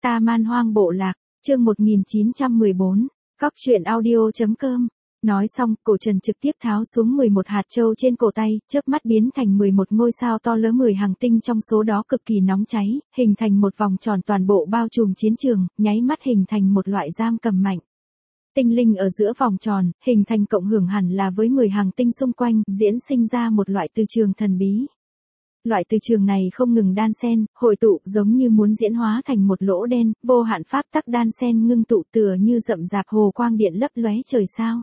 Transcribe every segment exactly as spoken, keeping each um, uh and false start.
Ta Man Hoang Bộ Lạc, chương một nghìn chín trăm mười bốn, Cóc truyện audio.com. Nói xong, cổ Trần trực tiếp tháo xuống mười một hạt châu trên cổ tay, chớp mắt biến thành mười một ngôi sao to lớn, mười hành tinh trong số đó cực kỳ nóng cháy, hình thành một vòng tròn toàn bộ bao trùm chiến trường, nháy mắt hình thành một loại giam cầm mạnh. Tinh linh ở giữa vòng tròn, hình thành cộng hưởng hẳn là với mười hành tinh xung quanh, diễn sinh ra một loại từ trường thần bí. Loại từ trường này không ngừng đan xen, hội tụ giống như muốn diễn hóa thành một lỗ đen, vô hạn pháp tắc đan xen ngưng tụ tựa như rậm rạp hồ quang điện lấp lóe trời sao.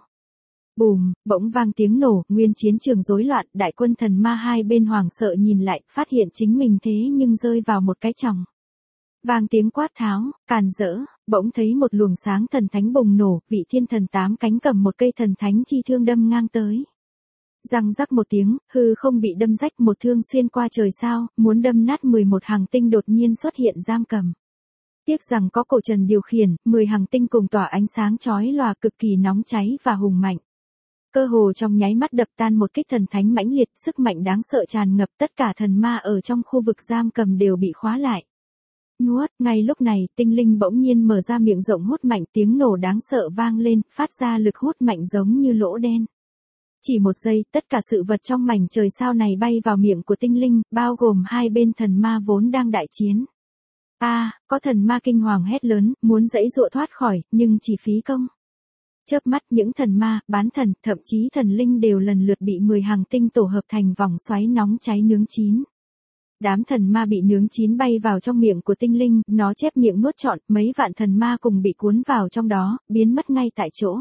Bùm, bỗng vang tiếng nổ, nguyên chiến trường rối loạn, đại quân thần ma hai bên hoảng sợ nhìn lại, phát hiện chính mình thế nhưng rơi vào một cái chòng. Vang tiếng quát tháo, càn rỡ, bỗng thấy một luồng sáng thần thánh bùng nổ, vị thiên thần tám cánh cầm một cây thần thánh chi thương đâm ngang tới. Răng rắc một tiếng, hư không bị đâm rách, một thương xuyên qua trời sao, muốn đâm nát mười một hành tinh đột nhiên xuất hiện giam cầm. Tiếc rằng có cổ Trần điều khiển, mười hành tinh cùng tỏa ánh sáng chói lòa cực kỳ nóng cháy và hùng mạnh. Cơ hồ trong nháy mắt đập tan một kích thần thánh mãnh liệt, sức mạnh đáng sợ tràn ngập, tất cả thần ma ở trong khu vực giam cầm đều bị khóa lại. Nuốt, ngay lúc này, tinh linh bỗng nhiên mở ra miệng rộng hút mạnh, tiếng nổ đáng sợ vang lên, phát ra lực hút mạnh giống như lỗ đen. Chỉ một giây, tất cả sự vật trong mảnh trời sao này bay vào miệng của tinh linh, bao gồm hai bên thần ma vốn đang đại chiến. A, à, có thần ma kinh hoàng hét lớn, muốn giãy giụa thoát khỏi, nhưng chỉ phí công. Chớp mắt những thần ma, bán thần, thậm chí thần linh đều lần lượt bị mười hành tinh tổ hợp thành vòng xoáy nóng cháy nướng chín. Đám thần ma bị nướng chín bay vào trong miệng của tinh linh, nó chép miệng nuốt trọn, mấy vạn thần ma cùng bị cuốn vào trong đó, biến mất ngay tại chỗ.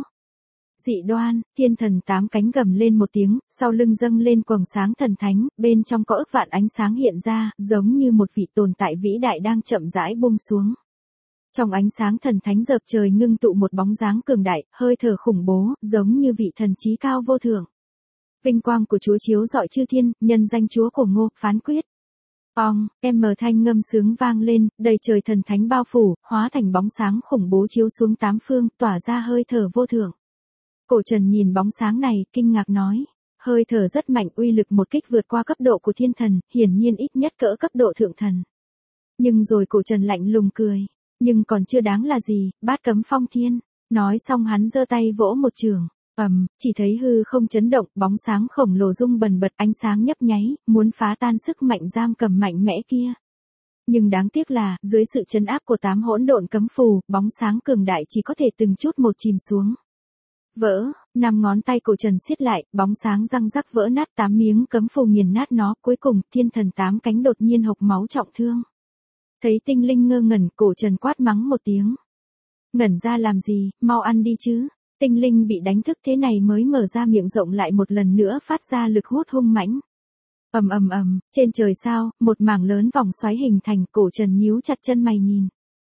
Dị đoan, thiên thần tám cánh gầm lên một tiếng, sau lưng dâng lên quầng sáng thần thánh, bên trong có ức vạn ánh sáng hiện ra, giống như một vị tồn tại vĩ đại đang chậm rãi buông xuống. Trong ánh sáng thần thánh dợp trời ngưng tụ một bóng dáng cường đại, hơi thở khủng bố, giống như vị thần trí cao vô thượng. Vinh quang của Chúa chiếu rọi chư thiên, nhân danh Chúa của Ngô, phán quyết. Ong, em mờ thanh ngâm sướng vang lên, đầy trời thần thánh bao phủ, hóa thành bóng sáng khủng bố chiếu xuống tám phương, tỏa ra hơi thở vô thượng. Cổ Trần nhìn bóng sáng này, kinh ngạc nói, hơi thở rất mạnh, uy lực một kích vượt qua cấp độ của thiên thần, hiển nhiên ít nhất cỡ cấp độ thượng thần. Nhưng rồi cổ Trần lạnh lùng cười, nhưng còn chưa đáng là gì, bát cấm phong thiên. Nói xong hắn giơ tay vỗ một trường, ầm, chỉ thấy hư không chấn động, bóng sáng khổng lồ rung bần bật, ánh sáng nhấp nháy, muốn phá tan sức mạnh giam cầm mạnh mẽ kia. Nhưng đáng tiếc là, dưới sự trấn áp của tám hỗn độn cấm phù, bóng sáng cường đại chỉ có thể từng chút một chìm xuống. Vỡ, năm ngón tay cổ Trần siết lại, bóng sáng răng rắc vỡ nát, tám miếng cấm phù nghiền nát nó, cuối cùng, thiên thần tám cánh đột nhiên hộc máu trọng thương. Thấy tinh linh ngơ ngẩn, cổ Trần quát mắng một tiếng. Ngẩn ra làm gì, mau ăn đi chứ. Tinh linh bị đánh thức thế này mới mở ra miệng rộng lại một lần nữa phát ra lực hút hung mãnh. Ầm ầm ầm, trên trời sao, một mảng lớn vòng xoáy hình thành, cổ Trần nhíu chặt chân mày nhìn.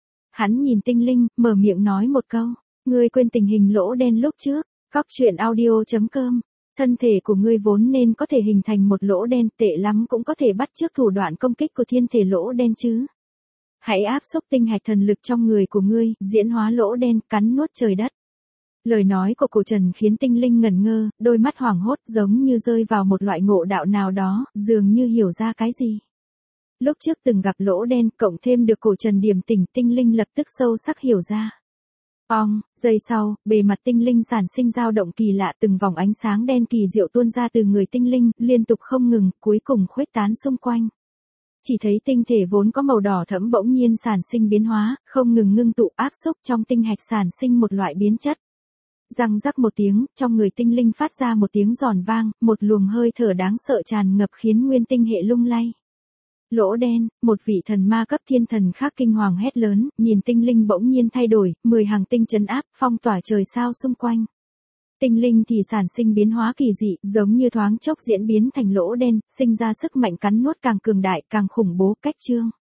Hắn nhìn tinh linh, mở miệng nói một câu. Ngươi quên tình hình lỗ đen lúc trước, Cóc truyện audio.com. Thân thể của ngươi vốn nên có thể hình thành một lỗ đen, tệ lắm cũng có thể bắt chước thủ đoạn công kích của thiên thể lỗ đen chứ. Hãy áp xúc tinh hạch thần lực trong người của ngươi, diễn hóa lỗ đen, cắn nuốt trời đất. Lời nói của cổ Trần khiến tinh linh ngẩn ngơ, đôi mắt hoảng hốt giống như rơi vào một loại ngộ đạo nào đó, dường như hiểu ra cái gì. Lúc trước từng gặp lỗ đen, cộng thêm được cổ Trần điểm tỉnh, tinh linh lập tức sâu sắc hiểu ra. Ong, giây sau, bề mặt tinh linh sản sinh dao động kỳ lạ, từng vòng ánh sáng đen kỳ diệu tuôn ra từ người tinh linh, liên tục không ngừng, cuối cùng khuếch tán xung quanh. Chỉ thấy tinh thể vốn có màu đỏ thẫm bỗng nhiên sản sinh biến hóa, không ngừng ngưng tụ áp xúc trong tinh hạch sản sinh một loại biến chất. Răng rắc một tiếng, trong người tinh linh phát ra một tiếng giòn vang, một luồng hơi thở đáng sợ tràn ngập khiến nguyên tinh hệ lung lay. Lỗ đen, một vị thần ma cấp thiên thần khác kinh hoàng hét lớn, nhìn tinh linh bỗng nhiên thay đổi, mười hành tinh trấn áp, phong tỏa trời sao xung quanh. Tinh linh thì sản sinh biến hóa kỳ dị, giống như thoáng chốc diễn biến thành lỗ đen, sinh ra sức mạnh cắn nuốt càng cường đại, càng khủng bố, cách chương.